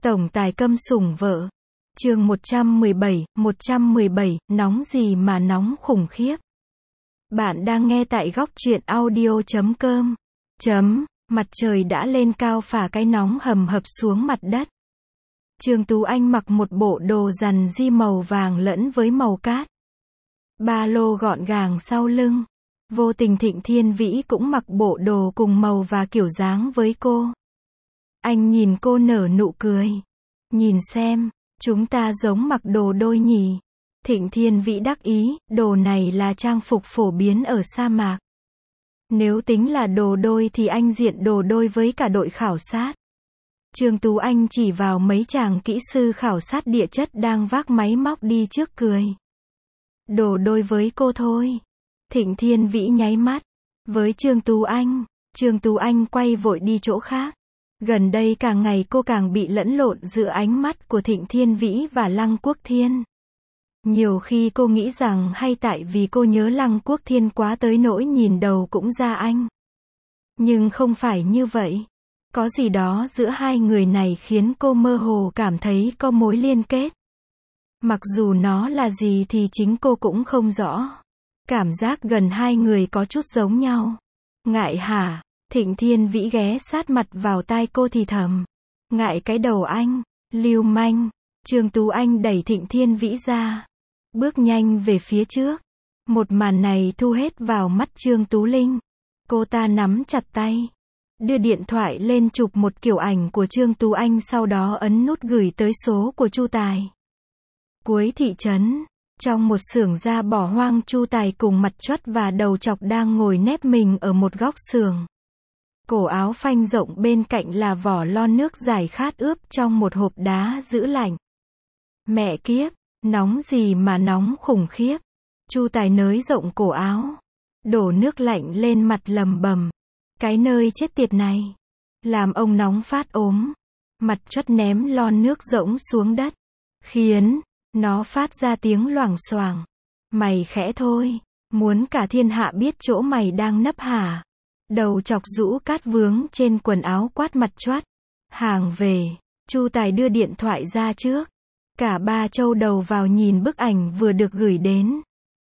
Tổng tài câm sủng vợ. Chương 117, nóng gì mà nóng khủng khiếp. Bạn đang nghe tại góc truyện audio.com. Mặt trời đã lên cao phả cái nóng hầm hập xuống mặt đất. Trương Tú Anh mặc một bộ đồ rằn di màu vàng lẫn với màu cát. Ba lô gọn gàng sau lưng. Vô tình Thịnh Thiên Vĩ cũng mặc bộ đồ cùng màu và kiểu dáng với cô. Anh nhìn cô nở nụ cười. Nhìn xem, chúng ta giống mặc đồ đôi nhỉ. Thịnh Thiên Vĩ đắc ý, đồ này là trang phục phổ biến ở sa mạc. Nếu tính là đồ đôi thì anh diện đồ đôi với cả đội khảo sát. Trương Tú Anh chỉ vào mấy chàng kỹ sư khảo sát địa chất đang vác máy móc đi trước cười. Đồ đôi với cô thôi. Thịnh Thiên Vĩ nháy mắt với Trương Tú Anh quay vội đi chỗ khác. Gần đây càng ngày cô càng bị lẫn lộn giữa ánh mắt của Thịnh Thiên Vĩ và Lăng Quốc Thiên. Nhiều khi cô nghĩ rằng hay tại vì cô nhớ Lăng Quốc Thiên quá tới nỗi nhìn đầu cũng ra anh. Nhưng không phải như vậy. Có gì đó giữa hai người này khiến cô mơ hồ cảm thấy có mối liên kết. Mặc dù nó là gì thì chính cô cũng không rõ. Cảm giác gần hai người có chút giống nhau. Ngại hả? Thịnh Thiên Vĩ ghé sát mặt vào tai cô thì thầm. Ngại cái đầu anh, lưu manh. Trương Tú Anh đẩy Thịnh Thiên Vĩ ra. Bước nhanh về phía trước. Một màn này thu hết vào mắt Trương Tú Linh. Cô ta nắm chặt tay. Đưa điện thoại lên chụp một kiểu ảnh của Trương Tú Anh, sau đó ấn nút gửi tới số của Chu Tài. Cuối thị trấn, trong một xưởng da bỏ hoang, Chu Tài cùng mặt choắt và đầu chọc đang ngồi nép mình ở một góc xưởng. Cổ áo phanh rộng bên cạnh là vỏ lon nước giải khát ướp trong một hộp đá giữ lạnh. Mẹ kiếp, nóng gì mà nóng khủng khiếp. Chu Tài nới rộng cổ áo, đổ nước lạnh lên mặt lầm bầm. Cái nơi chết tiệt này, làm ông nóng phát ốm. Mặt choắt ném lon nước rỗng xuống đất, khiến nó phát ra tiếng loảng xoảng. Mày khẽ thôi, muốn cả thiên hạ biết chỗ mày đang nấp hả? Đầu chọc rũ cát vướng trên quần áo quát mặt choắt. Hàng về. Chu Tài đưa điện thoại ra trước. Cả ba châu đầu vào nhìn bức ảnh vừa được gửi đến.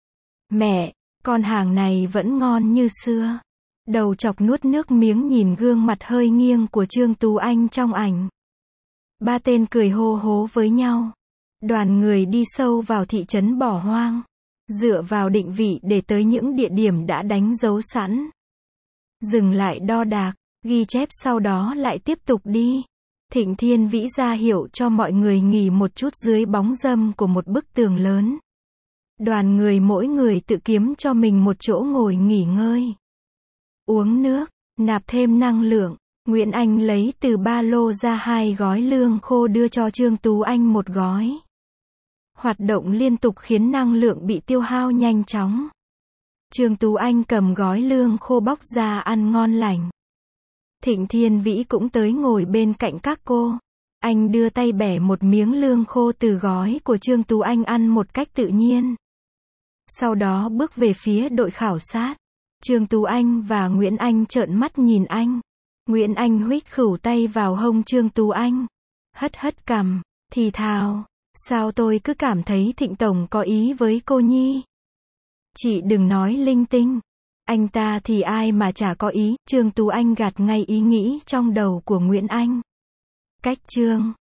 Mẹ, con hàng này vẫn ngon như xưa. Đầu chọc nuốt nước miếng nhìn gương mặt hơi nghiêng của Trương Tú Anh trong ảnh. Ba tên cười hô hố với nhau. Đoàn người đi sâu vào thị trấn bỏ hoang. Dựa vào định vị để tới những địa điểm đã đánh dấu sẵn. Dừng lại đo đạc, ghi chép, sau đó lại tiếp tục đi. Thịnh Thiên Vĩ ra hiệu cho mọi người nghỉ một chút dưới bóng râm của một bức tường lớn. Đoàn người mỗi người tự kiếm cho mình một chỗ ngồi nghỉ ngơi. Uống nước, nạp thêm năng lượng. Nguyễn Anh lấy từ ba lô ra 2 gói lương khô đưa cho Trương Tú Anh một gói. Hoạt động liên tục khiến năng lượng bị tiêu hao nhanh chóng. Trương Tú Anh cầm gói lương khô bóc ra ăn ngon lành. Thịnh Thiên Vĩ cũng tới ngồi bên cạnh các cô. Anh đưa tay bẻ một miếng lương khô từ gói của Trương Tú Anh ăn một cách tự nhiên. Sau đó bước về phía đội khảo sát. Trương Tú Anh và Nguyễn Anh trợn mắt nhìn anh. Nguyễn Anh huých khửu tay vào hông Trương Tú Anh. Hất cằm, thì thào. Sao tôi cứ cảm thấy Thịnh Tổng có ý với cô nhi? Chị đừng nói linh tinh. Anh ta thì ai mà chả có ý. Trương Tú Anh gạt ngay ý nghĩ trong đầu của Nguyễn Anh. Cách Trương